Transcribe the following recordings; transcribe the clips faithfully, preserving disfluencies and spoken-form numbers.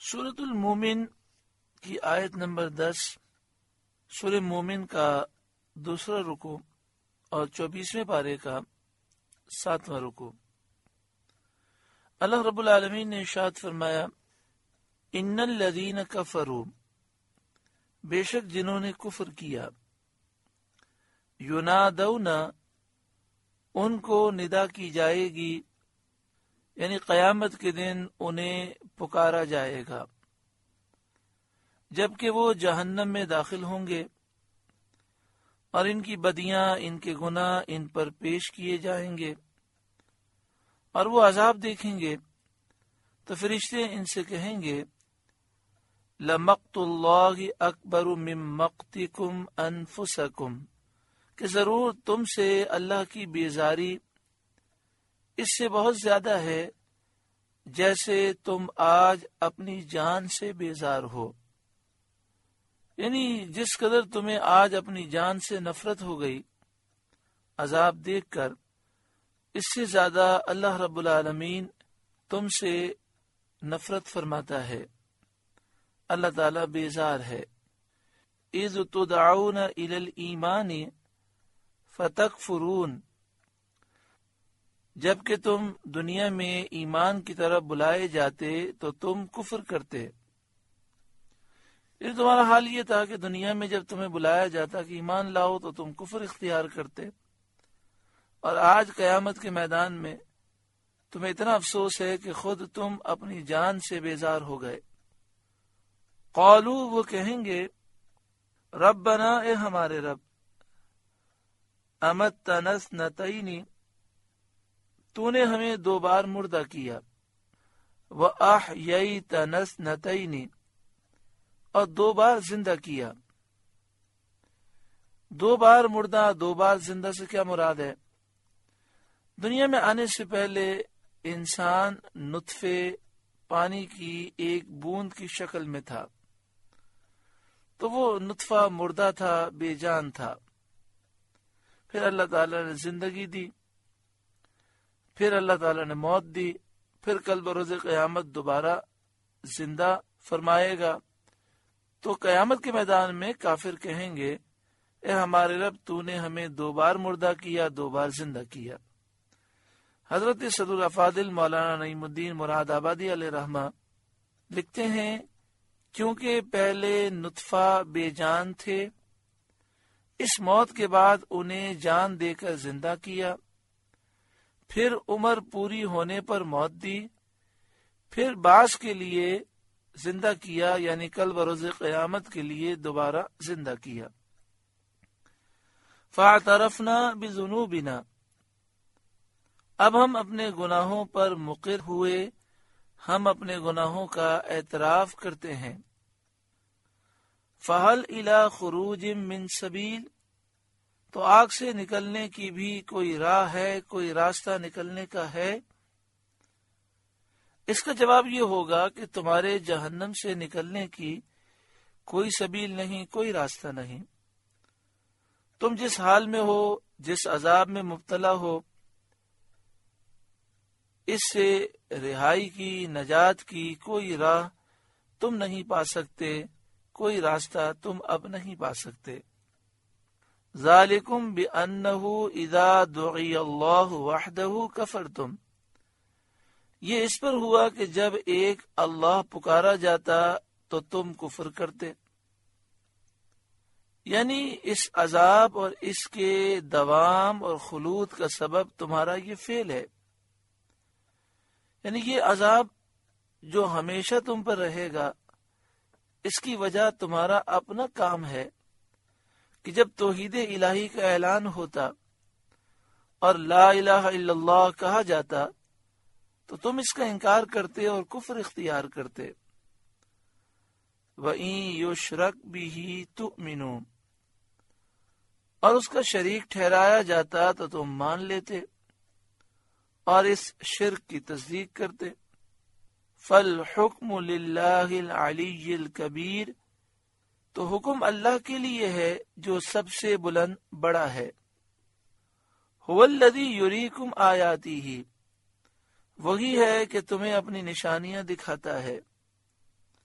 سورۃ المومن کی آیت نمبر دس، سورہ مومن کا دوسرا رکوع اور چوبیسویں پارے کا ساتواں رکوع۔ اللہ رب العالمین نے ارشاد فرمایا، ان الذین کفروا، بے شک جنہوں نے کفر کیا، ینادون، ان کو ندا کی جائے گی، یعنی قیامت کے دن انہیں پکارا جائے گا جبکہ وہ جہنم میں داخل ہوں گے، اور ان کی بدیاں، ان کے گناہ ان پر پیش کیے جائیں گے اور وہ عذاب دیکھیں گے۔ تو فرشتے ان سے کہیں گے، لَمَقْتُ اللَّهِ أَكْبَرُ مِن مَقْتِكُمْ أَنفُسَكُمْ، کہ ضرور تم سے اللہ کی بیزاری اس سے بہت زیادہ ہے جیسے تم آج اپنی جان سے بیزار ہو، یعنی جس قدر تمہیں آج اپنی جان سے نفرت ہو گئی عذاب دیکھ کر، اس سے زیادہ اللہ رب العالمین تم سے نفرت فرماتا ہے، اللہ تعالی بیزار ہے۔ اذ تدعون الی الایمان فتکفرون، جبکہ تم دنیا میں ایمان کی طرف بلائے جاتے تو تم کفر کرتے۔ یہ تمہارا حال یہ تھا کہ دنیا میں جب تمہیں بلایا جاتا کہ ایمان لاؤ تو تم کفر اختیار کرتے، اور آج قیامت کے میدان میں تمہیں اتنا افسوس ہے کہ خود تم اپنی جان سے بیزار ہو گئے۔ قالو، وہ کہیں گے، ربنا، اے ہمارے رب، امتنا اثنتین، تو نے ہمیں دو بار مردہ کیا، وَأَحْيَيْتَنَا اثْنَتَيْنِ، اور دو بار زندہ کیا۔ دو بار مردہ، دو بار زندہ سے کیا مراد ہے؟ دنیا میں آنے سے پہلے انسان نطفے پانی کی ایک بوند کی شکل میں تھا، تو وہ نطفہ مردہ تھا، بے جان تھا۔ پھر اللہ تعالی نے زندگی دی، پھر اللہ تعالی نے موت دی، پھر کل بروز قیامت دوبارہ زندہ فرمائے گا۔ تو قیامت کے میدان میں کافر کہیں گے، اے ہمارے رب، تو نے ہمیں دو بار مردہ کیا، دو بار زندہ کیا۔ حضرت صدر الافاضل مولانا نعیم الدین مراد آبادی علیہ رحمہ لکھتے ہیں، کیونکہ پہلے نطفہ بے جان تھے، اس موت کے بعد انہیں جان دے کر زندہ کیا، پھر عمر پوری ہونے پر موت دی، پھر بعث کے لیے زندہ کیا، یعنی کل بروز قیامت کے لیے دوبارہ زندہ کیا۔ فاعترفنا بذنوبنا، اب ہم اپنے گناہوں پر مقر ہوئے، ہم اپنے گناہوں کا اعتراف کرتے ہیں۔ فہل الی خروج من سبیل، تو آگ سے نکلنے کی بھی کوئی راہ ہے، کوئی راستہ نکلنے کا ہے؟ اس کا جواب یہ ہوگا کہ تمہارے جہنم سے نکلنے کی کوئی سبیل نہیں، کوئی راستہ نہیں۔ تم جس حال میں ہو، جس عذاب میں مبتلا ہو، اس سے رہائی کی، نجات کی کوئی راہ تم نہیں پا سکتے، کوئی راستہ تم اب نہیں پا سکتے۔ ذالکم بأنہ اذا دعی اللہ وحدہ کفرتم، یہ اس پر ہوا کہ جب ایک اللہ پکارا جاتا تو تم کفر کرتے، یعنی اس عذاب اور اس کے دوام اور خلود کا سبب تمہارا یہ فعل ہے، یعنی یہ عذاب جو ہمیشہ تم پر رہے گا، اس کی وجہ تمہارا اپنا کام ہے کہ جب توحید الہی کا اعلان ہوتا اور لا الہ الا اللہ کہا جاتا تو تم اس کا انکار کرتے اور کفر اختیار کرتے۔ وَإِن يُشْرَكْ بِهِ تُؤْمِنُوا، اور اس کا شریک ٹھہرایا جاتا تو تم مان لیتے اور اس شرک کی تصدیق کرتے۔ فَالْحُكْمُ لِلَّهِ الْعَلِيِّ الْكَبِيرِ، تو حکم اللہ کے لیے ہے جو سب سے بلند بڑا ہے۔ هُوَ الَّذِي يُرِيكُمْ آيَاتِهِ، وہی ہے کہ تمہیں اپنی نشانیاں دکھاتا ہے۔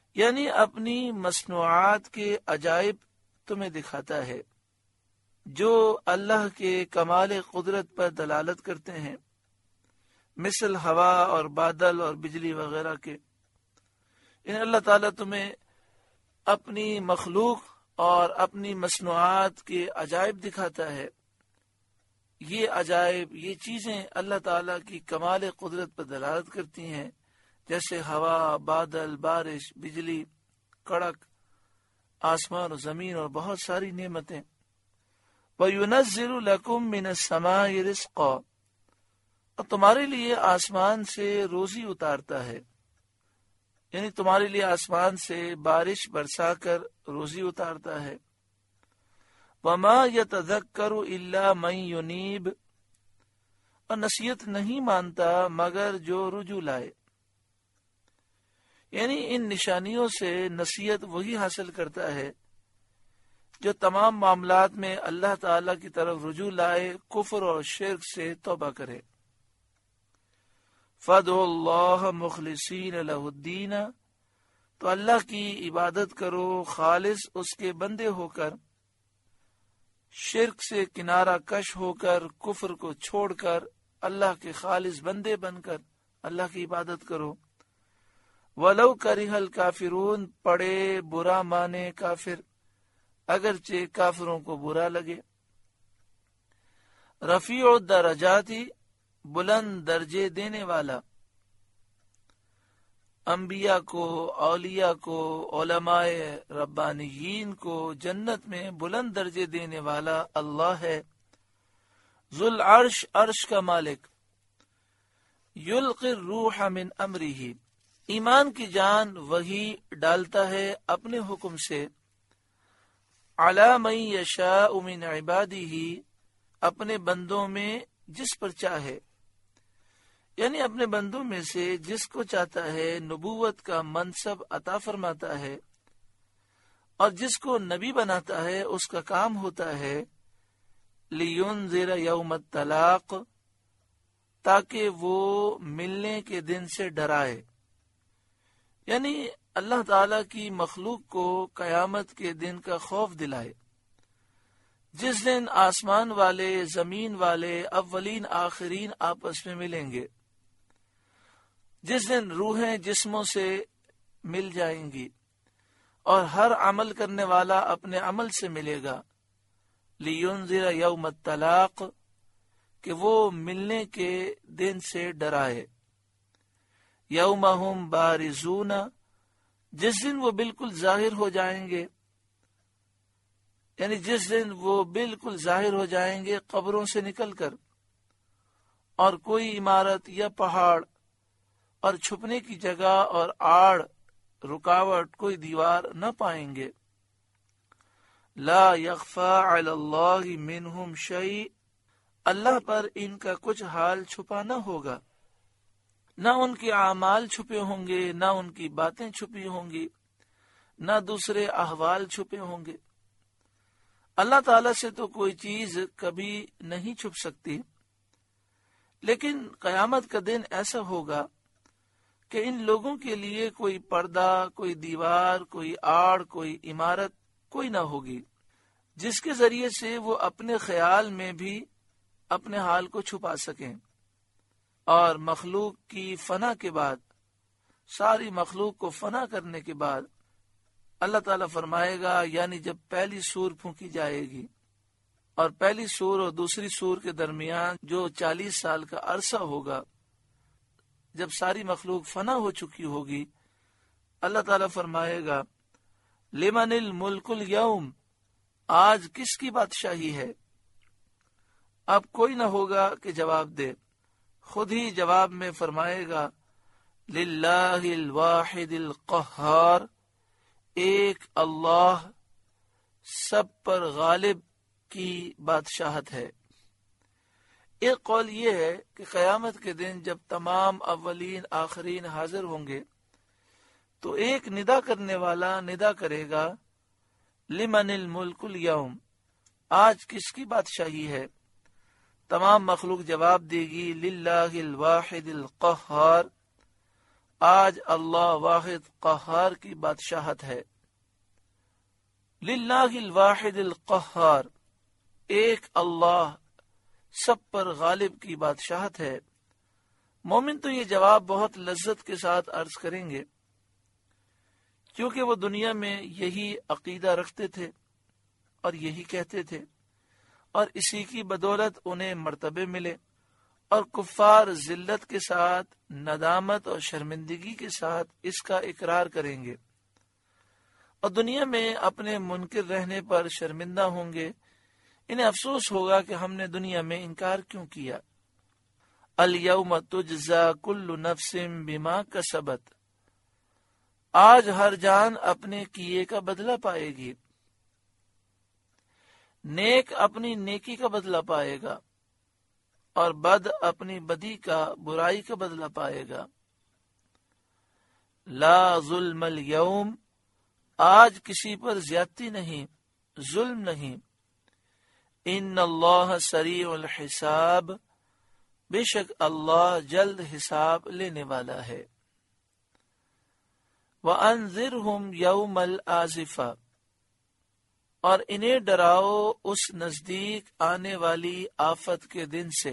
یعنی اپنی مصنوعات کے عجائب تمہیں دکھاتا ہے جو اللہ کے کمال قدرت پر دلالت کرتے ہیں، مثل ہوا اور بادل اور بجلی وغیرہ کے۔ ان اللہ تعالیٰ تمہیں اپنی مخلوق اور اپنی مصنوعات کے عجائب دکھاتا ہے۔ یہ عجائب، یہ چیزیں اللہ تعالیٰ کی کمال قدرت پر دلالت کرتی ہیں، جیسے ہوا، بادل، بارش، بجلی، کڑک، آسمان و زمین اور بہت ساری نعمتیں۔ وَيُنَزِّلُ لَكُم مِّنَ السَّمَاءِ رِزْقًا، اور تمہارے لیے آسمان سے روزی اتارتا ہے، یعنی تمہارے لیے آسمان سے بارش برسا کر روزی اتارتا ہے۔ وَمَا يَتَذَكَّرُ إِلَّا مَن يُنِيبُ، اور نصیحت نہیں مانتا مگر جو رجوع لائے، یعنی ان نشانیوں سے نصیحت وہی حاصل کرتا ہے جو تمام معاملات میں اللہ تعالی کی طرف رجوع لائے، کفر اور شرک سے توبہ کرے۔ فَادْعُوا اللَّهَ مُخْلِصِينَ لَهُ الدِّينَ، تو اللہ کی عبادت کرو خالص اس کے بندے ہو کر، شرک سے کنارہ کش ہو کر، کفر کو چھوڑ کر، اللہ کے خالص بندے بن کر اللہ کی عبادت کرو۔ وَلَوْ كَرِهَ الْكَافِرُونَ، پڑے برا مانے کافر، اگرچہ کافروں کو برا لگے۔ رفیع الدرجات، بلند درجے دینے والا، انبیاء کو، اولیاء کو، علماء ربانیین کو جنت میں بلند درجے دینے والا اللہ ہے۔ ذو العرش، عرش کا مالک۔ یلقی الروح من امرہ، ایمان کی جان وہی ڈالتا ہے اپنے حکم سے، علی من یشاء من عبادہ، اپنے بندوں میں جس پر چاہے، یعنی اپنے بندوں میں سے جس کو چاہتا ہے نبوت کا منصب عطا فرماتا ہے، اور جس کو نبی بناتا ہے اس کا کام ہوتا ہے لِيُنذِرَ یوم الطلاق، تاکہ وہ ملنے کے دن سے ڈرائے، یعنی اللہ تعالی کی مخلوق کو قیامت کے دن کا خوف دلائے، جس دن آسمان والے، زمین والے، اولین آخرین آپس میں ملیں گے، جس دن روحیں جسموں سے مل جائیں گی اور ہر عمل کرنے والا اپنے عمل سے ملے گا۔ لِيُنذِرَ یوم الطلاق، کہ وہ ملنے کے دن سے ڈرائے۔ یوم ہم بارزون، جس دن وہ بالکل ظاہر ہو جائیں گے، یعنی جس دن وہ بالکل ظاہر ہو جائیں گے قبروں سے نکل کر، اور کوئی عمارت یا پہاڑ اور چھپنے کی جگہ اور آڑ، رکاوٹ، کوئی دیوار نہ پائیں گے۔ لا یخفی علی اللہ منہم شیء، اللہ پر ان کا کچھ حال چھپا نہ ہوگا، نہ ان کے اعمال چھپے ہوں گے، نہ ان کی باتیں چھپی ہوں گی، نہ دوسرے احوال چھپے ہوں گے۔ اللہ تعالیٰ سے تو کوئی چیز کبھی نہیں چھپ سکتی، لیکن قیامت کا دن ایسا ہوگا کہ ان لوگوں کے لیے کوئی پردہ، کوئی دیوار، کوئی آڑ، کوئی عمارت کوئی نہ ہوگی جس کے ذریعے سے وہ اپنے خیال میں بھی اپنے حال کو چھپا سکیں۔ اور مخلوق کی فنا کے بعد، ساری مخلوق کو فنا کرنے کے بعد اللہ تعالیٰ فرمائے گا، یعنی جب پہلی سور پھونکی جائے گی، اور پہلی سور اور دوسری سور کے درمیان جو چالیس سال کا عرصہ ہوگا، جب ساری مخلوق فنا ہو چکی ہوگی، اللہ تعالیٰ فرمائے گا لمن الملک اليوم، آج کس کی بادشاہی ہے؟ اب کوئی نہ ہوگا کہ جواب دے، خود ہی جواب میں فرمائے گا للہ الواحد القہار، ایک اللہ سب پر غالب کی بادشاہت ہے۔ ایک قول یہ ہے کہ قیامت کے دن جب تمام اولین آخرین حاضر ہوں گے تو ایک ندا کرنے والا ندا کرے گا لمن الملک اليوم، آج کس کی بادشاہی ہے؟ تمام مخلوق جواب دے گی للہ الواحد القہار، آج اللہ واحد قہار کی بادشاہت ہے. للہ الواحد القہار، ایک اللہ سب پر غالب کی بادشاہت ہے. مومن تو یہ جواب بہت لذت کے ساتھ عرض کریں گے، کیونکہ وہ دنیا میں یہی عقیدہ رکھتے تھے اور یہی کہتے تھے، اور اسی کی بدولت انہیں مرتبے ملے. اور کفار ذلت کے ساتھ، ندامت اور شرمندگی کے ساتھ اس کا اقرار کریں گے، اور دنیا میں اپنے منکر رہنے پر شرمندہ ہوں گے. انہیں افسوس ہوگا کہ ہم نے دنیا میں انکار کیوں کیا. الیوم تجزا کل نفس بما کسبت، آج ہر جان اپنے کیے کا بدلہ پائے گی. نیک اپنی نیکی کا بدلہ پائے گا، اور بد اپنی بدی کا، برائی کا بدلہ پائے گا. لا ظلم اليوم، آج کسی پر زیادتی نہیں، ظلم نہیں. ان اللہ سریع الحساب، بے شک اللہ جلد حساب لینے والا ہے. وَأَنذِرْهُمْ يَوْمَ الْآزِفَةِ، اور انہیں ڈراؤ اس نزدیک آنے والی آفت کے دن سے.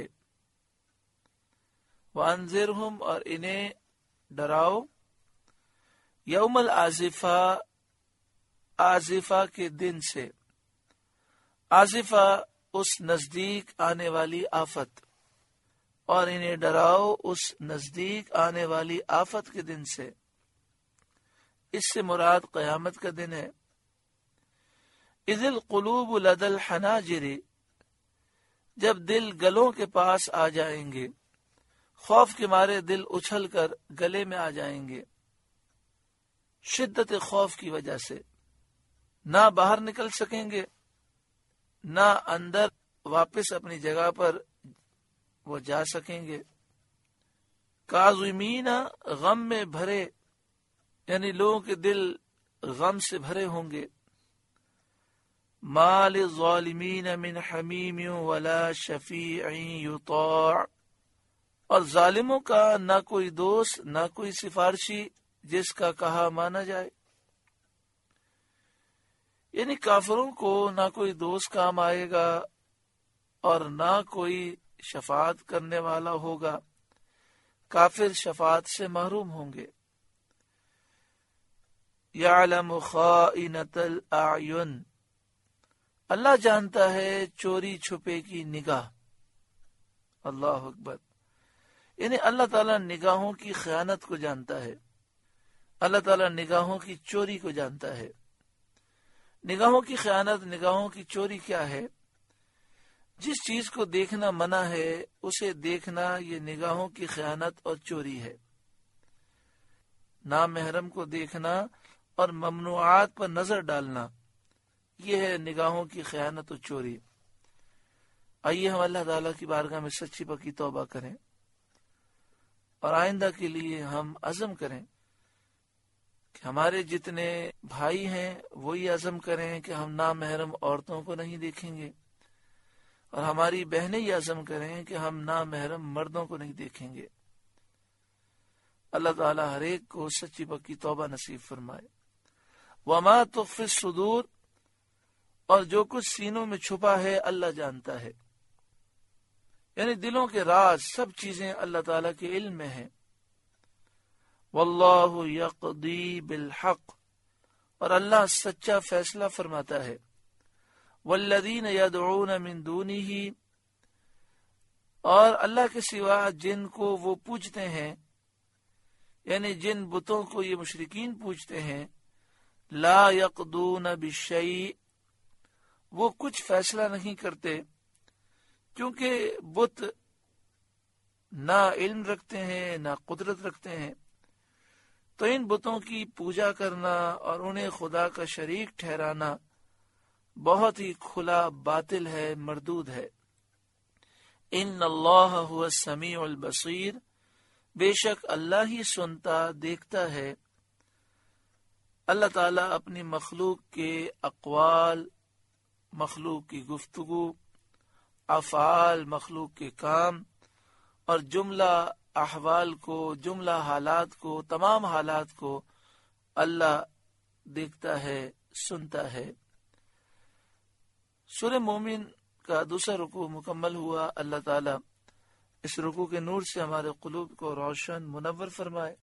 وَأَنذِرْهُمْ، اور انہیں ڈراؤ، یوم الآزفہ، آزفہ کے دن سے. آزفہ اس نزدیک آنے والی آفت، اور انہیں ڈراؤ اس نزدیک آنے والی آفت کے دن سے. اس سے مراد قیامت کا دن ہے. اذ القلوب لدى الحناجر، جب دل گلوں کے پاس آ جائیں گے. خوف کے مارے دل اچھل کر گلے میں آ جائیں گے، شدت خوف کی وجہ سے. نہ باہر نکل سکیں گے، نہ اندر واپس اپنی جگہ پر وہ جا سکیں گے. کاظمین، غم میں بھرے، یعنی لوگوں کے دل غم سے بھرے ہوں گے. ما للظالمین من حمیم ولا شفیع یطاع، اور ظالموں کا نہ کوئی دوست، نہ کوئی سفارشی جس کا کہا مانا جائے. یعنی کافروں کو نہ کوئی دوست کام آئے گا اور نہ کوئی شفاعت کرنے والا ہوگا. کافر شفاعت سے محروم ہوں گے. یعلم خائنۃ الاعین، اللہ جانتا ہے چوری چھپے کی نگاہ. اللہ اکبر. یعنی اللہ تعالیٰ نگاہوں کی خیانت کو جانتا ہے، اللہ تعالیٰ نگاہوں کی چوری کو جانتا ہے. نگاہوں کی خیانت، نگاہوں کی چوری کیا ہے؟ جس چیز کو دیکھنا منع ہے اسے دیکھنا، یہ نگاہوں کی خیانت اور چوری ہے. نامحرم کو دیکھنا اور ممنوعات پر نظر ڈالنا، یہ ہے نگاہوں کی خیانت اور چوری. آئیے ہم اللہ تعالیٰ کی بارگاہ میں سچی پکی توبہ کریں، اور آئندہ کے لیے ہم عزم کریں کہ ہمارے جتنے بھائی ہیں وہی عزم کریں کہ ہم نامحرم عورتوں کو نہیں دیکھیں گے، اور ہماری بہنیں یہ عزم کریں کہ ہم نامحرم مردوں کو نہیں دیکھیں گے. اللہ تعالیٰ ہر ایک کو سچی پکی توبہ نصیب فرمائے. وما تخفی الصدور، اور جو کچھ سینوں میں چھپا ہے اللہ جانتا ہے. یعنی دلوں کے راز، سب چیزیں اللہ تعالیٰ کے علم میں ہیں. واللہ یقضی بالحق، اور اللہ سچا فیصلہ فرماتا ہے. والذین یدعون من دونہ، اور اللہ کے سوا جن کو وہ پوجتے ہیں، یعنی جن بتوں کو یہ مشرکین پوجتے ہیں، لا یقضون بشیء، وہ کچھ فیصلہ نہیں کرتے، کیونکہ بت نہ علم رکھتے ہیں نہ قدرت رکھتے ہیں. تو ان بتوں کی پوجا کرنا اور انہیں خدا کا شریک ٹھہرانا بہت ہی کھلا باطل ہے، مردود ہے. ان اللہ هو السمیع البصیر، بے شک اللہ ہی سنتا دیکھتا ہے. اللہ تعالیٰ اپنی مخلوق کے اقوال، مخلوق کی گفتگو، افعال، مخلوق کے کام اور جملہ احوال کو، جملہ حالات کو، تمام حالات کو اللہ دیکھتا ہے، سنتا ہے۔ سورہ مومن کا دوسرا رکوع مکمل ہوا۔ اللہ تعالی اس رکوع کے نور سے ہمارے قلوب کو روشن منور فرمائے۔